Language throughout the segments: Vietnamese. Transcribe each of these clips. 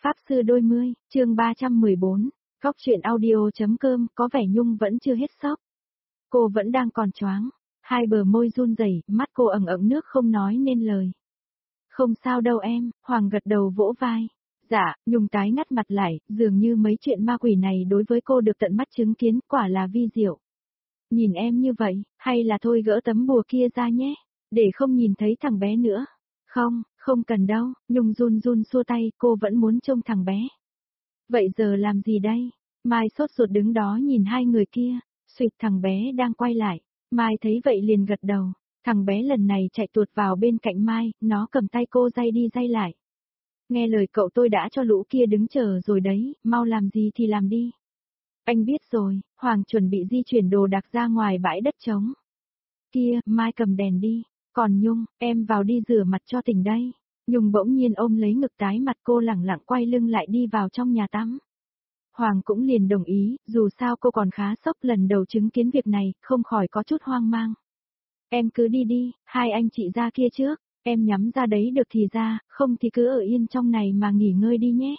Pháp sư đôi mươi, chương 314, Góc truyện audio.com. Có vẻ Nhung vẫn chưa hết sốc. Cô vẫn đang còn choáng, hai bờ môi run rẩy, mắt cô ẩn ẩn nước không nói nên lời. Không sao đâu em, Hoàng gật đầu vỗ vai. Dạ, Nhung tái ngắt mặt lại, dường như mấy chuyện ma quỷ này đối với cô được tận mắt chứng kiến, quả là vi diệu. Nhìn em như vậy, hay là thôi gỡ tấm bùa kia ra nhé, để không nhìn thấy thằng bé nữa. Không, không cần đâu, Nhung run run xua tay, cô vẫn muốn trông thằng bé. Vậy giờ làm gì đây? Mai sốt ruột đứng đó nhìn hai người kia, suýt thằng bé đang quay lại. Mai thấy vậy liền gật đầu, thằng bé lần này chạy tuột vào bên cạnh Mai, nó cầm tay cô day đi day lại. Nghe lời cậu, tôi đã cho lũ kia đứng chờ rồi đấy, mau làm gì thì làm đi. Anh biết rồi, Hoàng chuẩn bị di chuyển đồ đạc ra ngoài bãi đất trống. Kia, Mai cầm đèn đi, còn Nhung, em vào đi rửa mặt cho tỉnh đây. Nhung bỗng nhiên ôm lấy ngực tái mặt, cô lẳng lặng quay lưng lại đi vào trong nhà tắm. Hoàng cũng liền đồng ý, dù sao cô còn khá sốc lần đầu chứng kiến việc này, không khỏi có chút hoang mang. Em cứ đi đi, hai anh chị ra kia trước, em nhắm ra đấy được thì ra, không thì cứ ở yên trong này mà nghỉ ngơi đi nhé.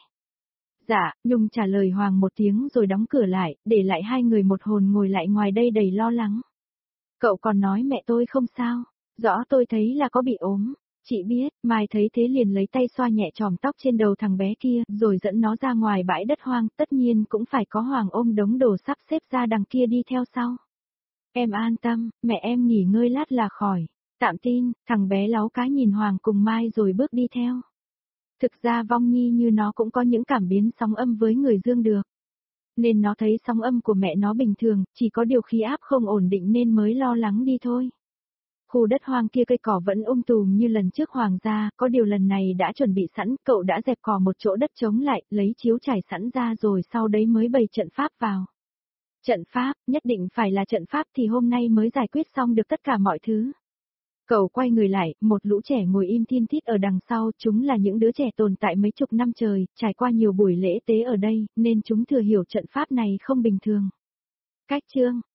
Dạ, Nhung trả lời Hoàng một tiếng rồi đóng cửa lại, để lại hai người một hồn ngồi lại ngoài đây đầy lo lắng. Cậu còn nói mẹ tôi không sao, rõ tôi thấy là có bị ốm. Chị biết, Mai thấy thế liền lấy tay xoa nhẹ chòm tóc trên đầu thằng bé kia, rồi dẫn nó ra ngoài bãi đất hoang, tất nhiên cũng phải có Hoàng ôm đống đồ sắp xếp ra đằng kia đi theo sau. Em an tâm, mẹ em nghỉ ngơi lát là khỏi. Tạm tin, thằng bé láu cá nhìn Hoàng cùng Mai rồi bước đi theo. Thực ra Vong Nhi như nó cũng có những cảm biến sóng âm với người dương được. Nên nó thấy sóng âm của mẹ nó bình thường, chỉ có điều khí áp không ổn định nên mới lo lắng đi thôi. Khu đất hoang kia cây cỏ vẫn tùm như lần trước Hoàng ra, có điều lần này đã chuẩn bị sẵn, cậu đã dẹp cỏ một chỗ đất trống lại, lấy chiếu trải sẵn ra rồi sau đấy mới bày trận pháp vào. Trận pháp, nhất định phải là trận pháp thì hôm nay mới giải quyết xong được tất cả mọi thứ. Cậu quay người lại, một lũ trẻ ngồi im thiên thít ở đằng sau, chúng là những đứa trẻ tồn tại mấy chục năm trời, trải qua nhiều buổi lễ tế ở đây, nên chúng thừa hiểu trận pháp này không bình thường. Cách chương,